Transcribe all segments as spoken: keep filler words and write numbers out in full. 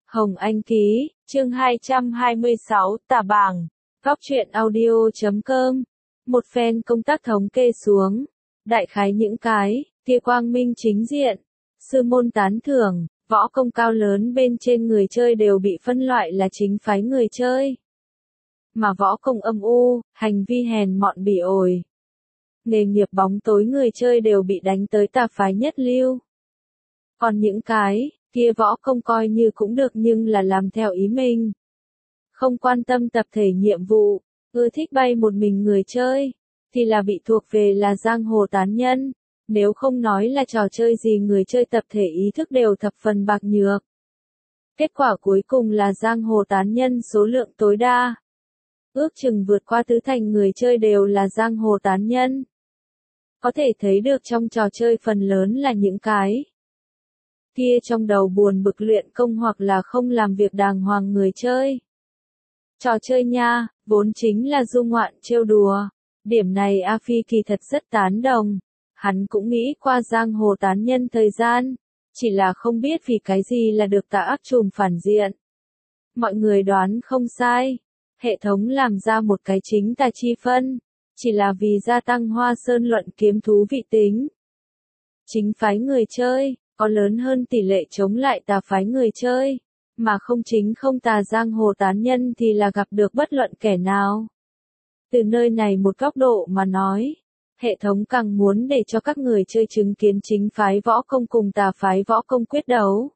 Hồng Anh ký, chương hai trăm hai mươi sáu, Tà Bảng, Góc truyện audio chấm com. Một phen công tác thống kê xuống, đại khái những cái, tia quang minh chính diện, sư môn tán thưởng, võ công cao lớn bên trên người chơi đều bị phân loại là chính phái người chơi. Mà võ công âm u, hành vi hèn mọn bỉ ổi, nghề nghiệp bóng tối người chơi đều bị đánh tới tà phái nhất lưu. Còn những cái, kia võ công coi như cũng được nhưng là làm theo ý mình. Không quan tâm tập thể nhiệm vụ, ưa thích bay một mình người chơi, thì là bị thuộc về là giang hồ tán nhân. Nếu không nói là trò chơi gì người chơi tập thể ý thức đều thập phần bạc nhược. Kết quả cuối cùng là giang hồ tán nhân số lượng tối đa. Ước chừng vượt qua tứ thành người chơi đều là giang hồ tán nhân. Có thể thấy được trong trò chơi phần lớn là những cái kia trong đầu buồn bực luyện công hoặc là không làm việc đàng hoàng người chơi. Trò chơi nha, vốn chính là du ngoạn trêu đùa. Điểm này A Phi kỳ thật rất tán đồng. Hắn cũng nghĩ qua giang hồ tán nhân thời gian, chỉ là không biết vì cái gì là được tà ác trùm phản diện. Mọi người đoán không sai, hệ thống làm ra một cái chính tà chi phân, chỉ là vì gia tăng Hoa Sơn luận kiếm thú vị tính. Chính phái người chơi, có lớn hơn tỷ lệ chống lại tà phái người chơi, mà không chính không tà giang hồ tán nhân thì là gặp được bất luận kẻ nào. Từ nơi này một góc độ mà nói, hệ thống càng muốn để cho các người chơi chứng kiến chính phái võ công cùng tà phái võ công quyết đấu.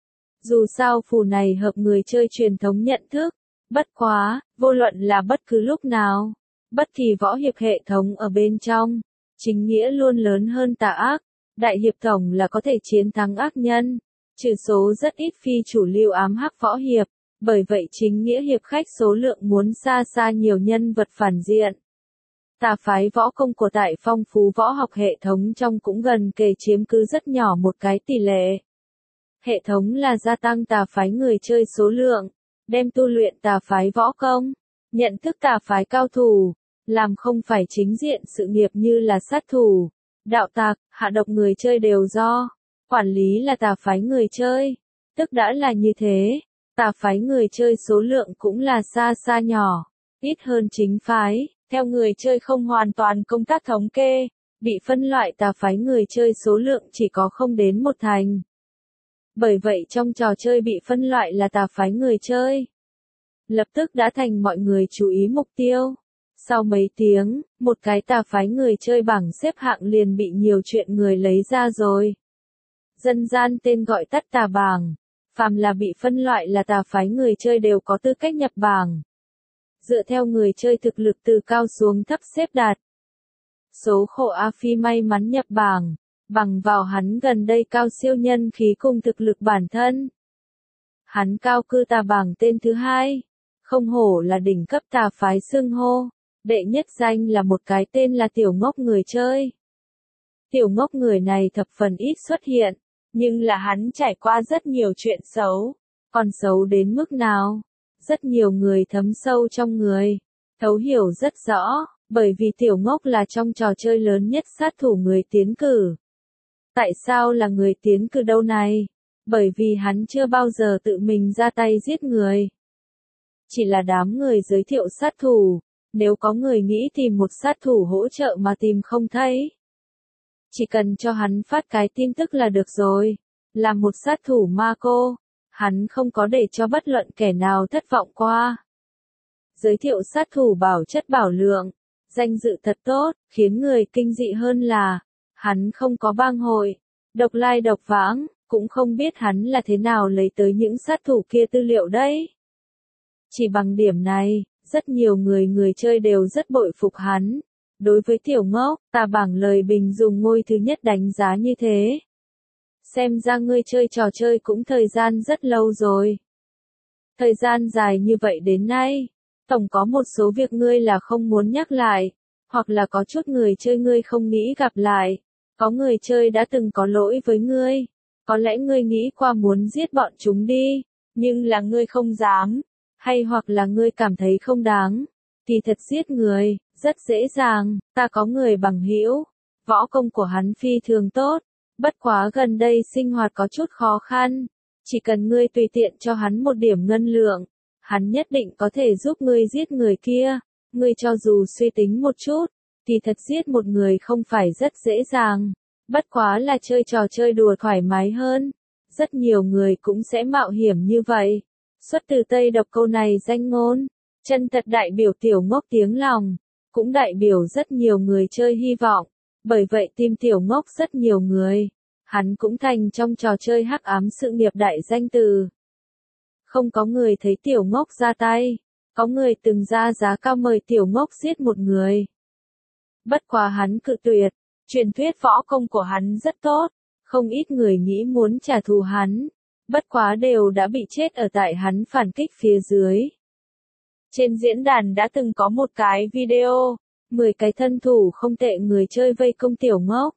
Dù sao phù này hợp người chơi truyền thống nhận thức, bất quá, vô luận là bất cứ lúc nào, bất kỳ võ hiệp hệ thống ở bên trong, chính nghĩa luôn lớn hơn tà ác, đại hiệp tổng là có thể chiến thắng ác nhân, trừ số rất ít phi chủ lưu ám hắc võ hiệp, bởi vậy chính nghĩa hiệp khách số lượng muốn xa xa nhiều nhân vật phản diện. Tà phái võ công của tại phong phú võ học hệ thống trong cũng gần kề chiếm cứ rất nhỏ một cái tỷ lệ. Hệ thống là gia tăng tà phái người chơi số lượng, đem tu luyện tà phái võ công, nhận thức tà phái cao thủ, làm không phải chính diện sự nghiệp như là sát thủ, đạo tặc, hạ độc người chơi đều do quản lý là tà phái người chơi, tức đã là như thế, tà phái người chơi số lượng cũng là xa xa nhỏ, ít hơn chính phái. Theo người chơi không hoàn toàn công tác thống kê, bị phân loại tà phái người chơi số lượng chỉ có không đến một thành. Bởi vậy trong trò chơi bị phân loại là tà phái người chơi, lập tức đã thành mọi người chú ý mục tiêu. Sau mấy tiếng, một cái tà phái người chơi bảng xếp hạng liền bị nhiều chuyện người lấy ra rồi. Dân gian tên gọi tắt tà bảng, phàm là bị phân loại là tà phái người chơi đều có tư cách nhập bảng. Dựa theo người chơi thực lực từ cao xuống thấp xếp đặt. Số khổ A Phi may mắn nhập bảng, bằng vào hắn gần đây cao siêu nhân khí cùng thực lực bản thân. Hắn cao cư tà bảng tên thứ hai, không hổ là đỉnh cấp tà phái xưng hô, đệ nhất danh là một cái tên là Tiểu Ngốc người chơi. Tiểu Ngốc người này thập phần ít xuất hiện, nhưng là hắn trải qua rất nhiều chuyện xấu, còn xấu đến mức nào? Rất nhiều người thấm sâu trong người, thấu hiểu rất rõ, bởi vì Tiểu Ngốc là trong trò chơi lớn nhất sát thủ người tiến cử. Tại sao là người tiến cử đâu này? Bởi vì hắn chưa bao giờ tự mình ra tay giết người. Chỉ là đám người giới thiệu sát thủ, nếu có người nghĩ tìm một sát thủ hỗ trợ mà tìm không thấy. Chỉ cần cho hắn phát cái tin tức là được rồi, là một sát thủ ma cô. Hắn không có để cho bất luận kẻ nào thất vọng qua. Giới thiệu sát thủ bảo chất bảo lượng, danh dự thật tốt, khiến người kinh dị hơn là, hắn không có bang hội, độc lai độc vãng, cũng không biết hắn là thế nào lấy tới những sát thủ kia tư liệu đấy. Chỉ bằng điểm này, rất nhiều người người chơi đều rất bội phục hắn. Đối với Tiểu Ngốc, tà bảng lời bình dùng ngôi thứ nhất đánh giá như thế. Xem ra ngươi chơi trò chơi cũng thời gian rất lâu rồi. Thời gian dài như vậy đến nay, tổng có một số việc ngươi là không muốn nhắc lại, hoặc là có chút người chơi ngươi không nghĩ gặp lại, có người chơi đã từng có lỗi với ngươi, có lẽ ngươi nghĩ qua muốn giết bọn chúng đi, nhưng là ngươi không dám, hay hoặc là ngươi cảm thấy không đáng, thì thật giết người, rất dễ dàng, ta có người bằng hữu, võ công của hắn phi thường tốt. Bất quá gần đây sinh hoạt có chút khó khăn, Chỉ cần ngươi tùy tiện cho hắn một điểm ngân lượng, hắn nhất định có thể giúp ngươi giết người kia. Ngươi cho dù suy tính một chút, thì thật giết một người không phải rất dễ dàng. Bất quá là chơi trò chơi đùa thoải mái hơn. Rất nhiều người cũng sẽ mạo hiểm như vậy. Xuất từ Tây Độc câu này danh ngôn, chân thật đại biểu tiểu ngốc tiếng lòng, cũng đại biểu rất nhiều người chơi hy vọng. Bởi vậy tim tiểu ngốc rất nhiều người, hắn cũng thành trong trò chơi hắc ám sự nghiệp đại danh từ. Không có người thấy tiểu ngốc ra tay, có người từng ra giá cao mời tiểu ngốc giết một người. Bất quá hắn cự tuyệt, truyền thuyết võ công của hắn rất tốt, không ít người nghĩ muốn trả thù hắn, bất quá đều đã bị chết ở tại hắn phản kích phía dưới. Trên diễn đàn đã từng có một cái video, mười cái thân thủ không tệ người chơi vây công tiểu ngốc.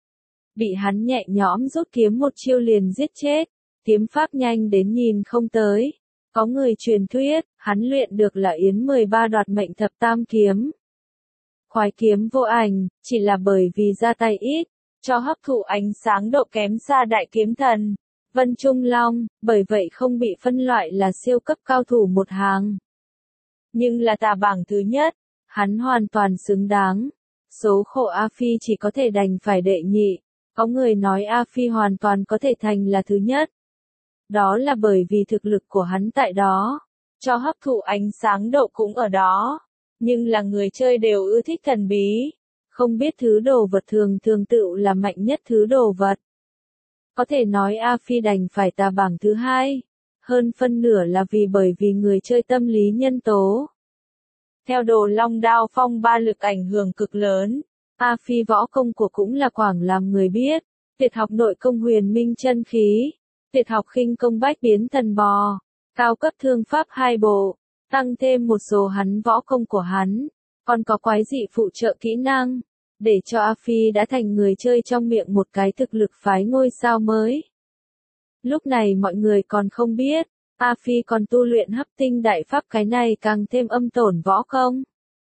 Bị hắn nhẹ nhõm rút kiếm một chiêu liền giết chết, kiếm pháp nhanh đến nhìn không tới. Có người truyền thuyết, hắn luyện được là Yến mười ba đoạt mệnh thập tam kiếm. Khoái kiếm vô ảnh, chỉ là bởi vì ra tay ít, cho hấp thụ ánh sáng độ kém xa đại kiếm thần, Vân Trung Long, bởi vậy không bị phân loại là siêu cấp cao thủ một hàng. Nhưng là tà bảng thứ nhất, hắn hoàn toàn xứng đáng. Số khổ A Phi chỉ có thể đành phải đệ nhị, có người nói A Phi hoàn toàn có thể thành là thứ nhất. Đó là bởi vì thực lực của hắn tại đó, cho hấp thụ ánh sáng độ cũng ở đó. Nhưng là người chơi đều ưa thích thần bí, không biết thứ đồ vật thường thường tự là mạnh nhất thứ đồ vật. Có thể nói A Phi đành phải tà bảng thứ hai, hơn phân nửa là vì bởi vì người chơi tâm lý nhân tố. Theo Đồ Long Đao phong ba lực ảnh hưởng cực lớn, A Phi võ công của cũng là quảng làm người biết, tuyệt học nội công huyền minh chân khí, tuyệt học khinh công bách biến thần bò, cao cấp thương pháp hai bộ, tăng thêm một số hắn võ công của hắn, còn có quái dị phụ trợ kỹ năng, để cho A Phi đã thành người chơi trong miệng một cái thực lực phái ngôi sao mới. Lúc này mọi người còn không biết, A Phi còn tu luyện hấp tinh đại pháp, cái này càng thêm âm tổn võ công.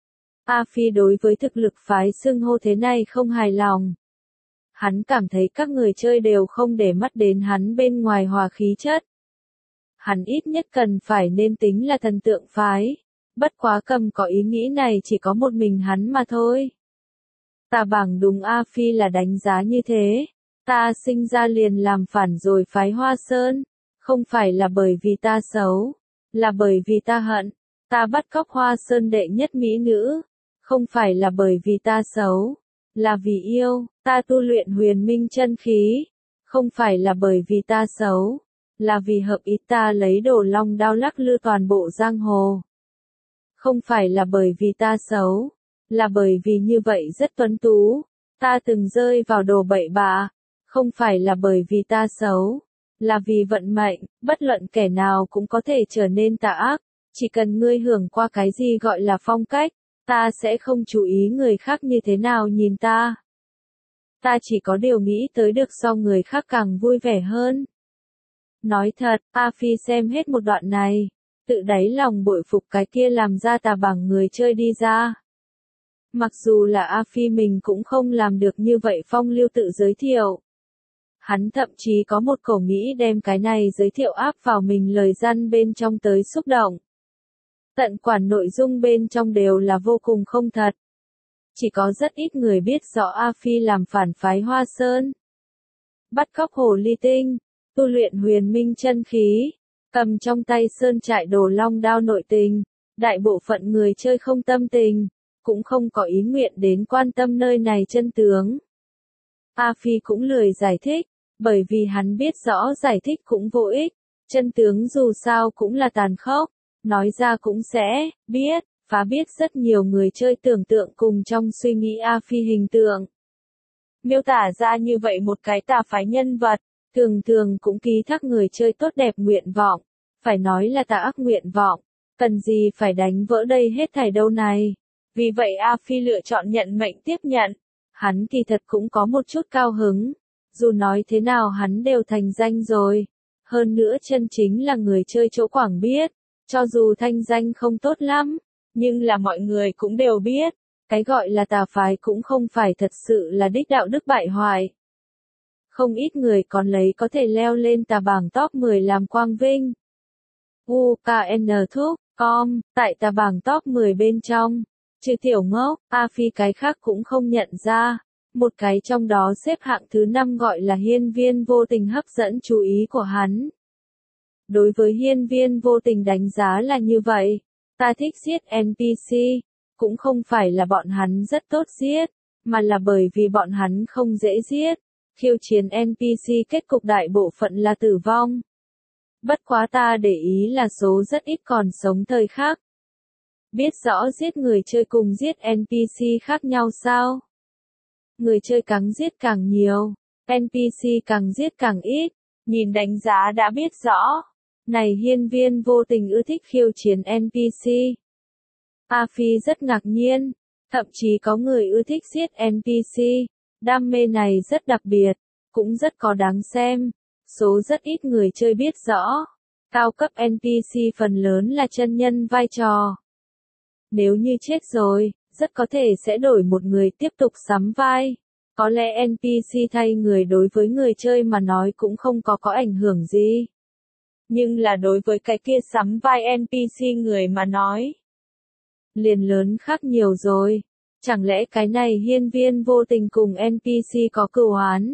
A Phi đối với thực lực phái xưng hô thế này không hài lòng. Hắn cảm thấy các người chơi đều không để mắt đến hắn bên ngoài hòa khí chất. Hắn ít nhất cần phải nên tính là thần tượng phái. Bất quá cầm có ý nghĩ này chỉ có một mình hắn mà thôi. Tà bảng đúng A Phi là đánh giá như thế. Ta sinh ra liền làm phản rồi phái Hoa Sơn. Không phải là bởi vì ta xấu, là bởi vì ta hận. Ta bắt cóc Hoa Sơn đệ nhất mỹ nữ. Không phải là bởi vì ta xấu, là vì yêu. Ta tu luyện huyền minh chân khí. Không phải là bởi vì ta xấu, là vì hợp ý. Ta lấy Đồ Long Đao lắc lư toàn bộ giang hồ. Không phải là bởi vì ta xấu, là bởi vì như vậy rất tuấn tú. Ta từng rơi vào đồ bậy bạ. Không phải là bởi vì ta xấu, là vì vận mệnh, bất luận kẻ nào cũng có thể trở nên tà ác. Chỉ cần ngươi hưởng qua cái gì gọi là phong cách, ta sẽ không chú ý người khác như thế nào nhìn ta. Ta chỉ có điều nghĩ tới được so người khác càng vui vẻ hơn. Nói thật, A Phi xem hết một đoạn này, tự đáy lòng bội phục cái kia làm ra tà bảng người chơi đi ra. Mặc dù là A Phi mình cũng không làm được như vậy phong lưu tự giới thiệu. Hắn thậm chí có một cổ nghĩ đem cái này giới thiệu áp vào mình lời răn bên trong tới xúc động. Tận quản nội dung bên trong đều là vô cùng không thật. Chỉ có rất ít người biết rõ A Phi làm phản phái Hoa Sơn. Bắt cóc hồ ly tinh, tu luyện huyền minh chân khí, cầm trong tay sơn trại Đồ Long Đao nội tình. Đại bộ phận người chơi không tâm tình, cũng không có ý nguyện đến quan tâm nơi này chân tướng. A Phi cũng lười giải thích, bởi vì hắn biết rõ giải thích cũng vô ích, chân tướng dù sao cũng là tàn khốc, nói ra cũng sẽ biết, phá biết rất nhiều người chơi tưởng tượng cùng trong suy nghĩ A Phi hình tượng. Miêu tả ra như vậy một cái tà phái nhân vật, thường thường cũng ký thác người chơi tốt đẹp nguyện vọng, phải nói là tà ác nguyện vọng, cần gì phải đánh vỡ đây hết thảy đâu này. Vì vậy A Phi lựa chọn nhận mệnh tiếp nhận. Hắn kỳ thật cũng có một chút cao hứng. Dù nói thế nào hắn đều thành danh rồi. Hơn nữa chân chính là người chơi chỗ Quảng biết. Cho dù thanh danh không tốt lắm, nhưng là mọi người cũng đều biết. Cái gọi là tà phái cũng không phải thật sự là đích đạo đức bại hoại. Không ít người còn lấy có thể leo lên tà bảng top mười làm quang vinh. u ca en thúc com, tại tà bảng top mười bên trong, trừ tiểu ngốc, A Phi cái khác cũng không nhận ra. Một cái trong đó xếp hạng thứ năm gọi là hiên viên vô tình hấp dẫn chú ý của hắn. Đối với hiên viên vô tình đánh giá là như vậy. Ta thích giết en pê xê, cũng không phải là bọn hắn rất tốt giết, mà là bởi vì bọn hắn không dễ giết. Khiêu chiến en pê xê kết cục đại bộ phận là tử vong. Bất quá ta để ý là số rất ít còn sống thời khắc. Biết rõ giết người chơi cùng giết en pê xê khác nhau sao? Người chơi càng giết càng nhiều, en pê xê càng giết càng ít, nhìn đánh giá đã biết rõ. Này hiên viên vô tình ưa thích khiêu chiến en pê xê. A Phi rất ngạc nhiên, thậm chí có người ưa thích giết en pê xê, đam mê này rất đặc biệt, cũng rất có đáng xem, số rất ít người chơi biết rõ. Cao cấp en pê xê phần lớn là chân nhân vai trò. Nếu như chết rồi, rất có thể sẽ đổi một người tiếp tục sắm vai. Có lẽ en pê xê thay người đối với người chơi mà nói cũng không có có ảnh hưởng gì. Nhưng là đối với cái kia sắm vai en pê xê người mà nói, liền lớn khác nhiều rồi. Chẳng lẽ cái này hiên viên vô tình cùng en pê xê có cừu oán?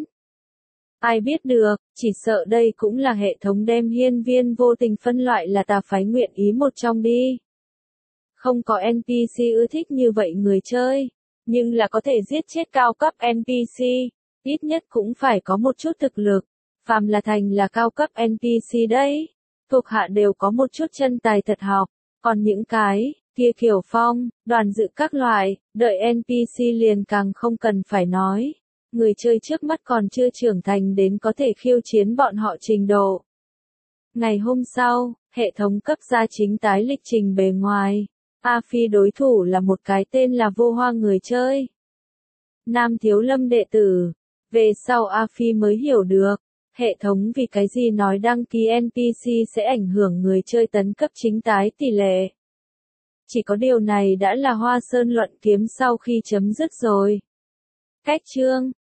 Ai biết được, chỉ sợ đây cũng là hệ thống đem hiên viên vô tình phân loại là tà phái nguyện ý một trong đi. Không có en pê xê ưa thích như vậy người chơi, nhưng là có thể giết chết cao cấp en pê xê, ít nhất cũng phải có một chút thực lực. Phàm là thành là cao cấp en pê xê đấy, thuộc hạ đều có một chút chân tài thật học, còn những cái kia kiểu phong, đoàn dự các loại, đợi en pê xê liền càng không cần phải nói. Người chơi trước mắt còn chưa trưởng thành đến có thể khiêu chiến bọn họ trình độ. Ngày hôm sau, hệ thống cấp ra chính tái lịch trình bề ngoài. A Phi đối thủ là một cái tên là Vô Hoa người chơi. Nam Thiếu Lâm đệ tử. Về sau A Phi mới hiểu được, hệ thống vì cái gì nói đăng ký en pê xê sẽ ảnh hưởng người chơi tấn cấp chính tái tỷ lệ. Chỉ có điều này đã là Hoa Sơn luận kiếm sau khi chấm dứt rồi. Cách chương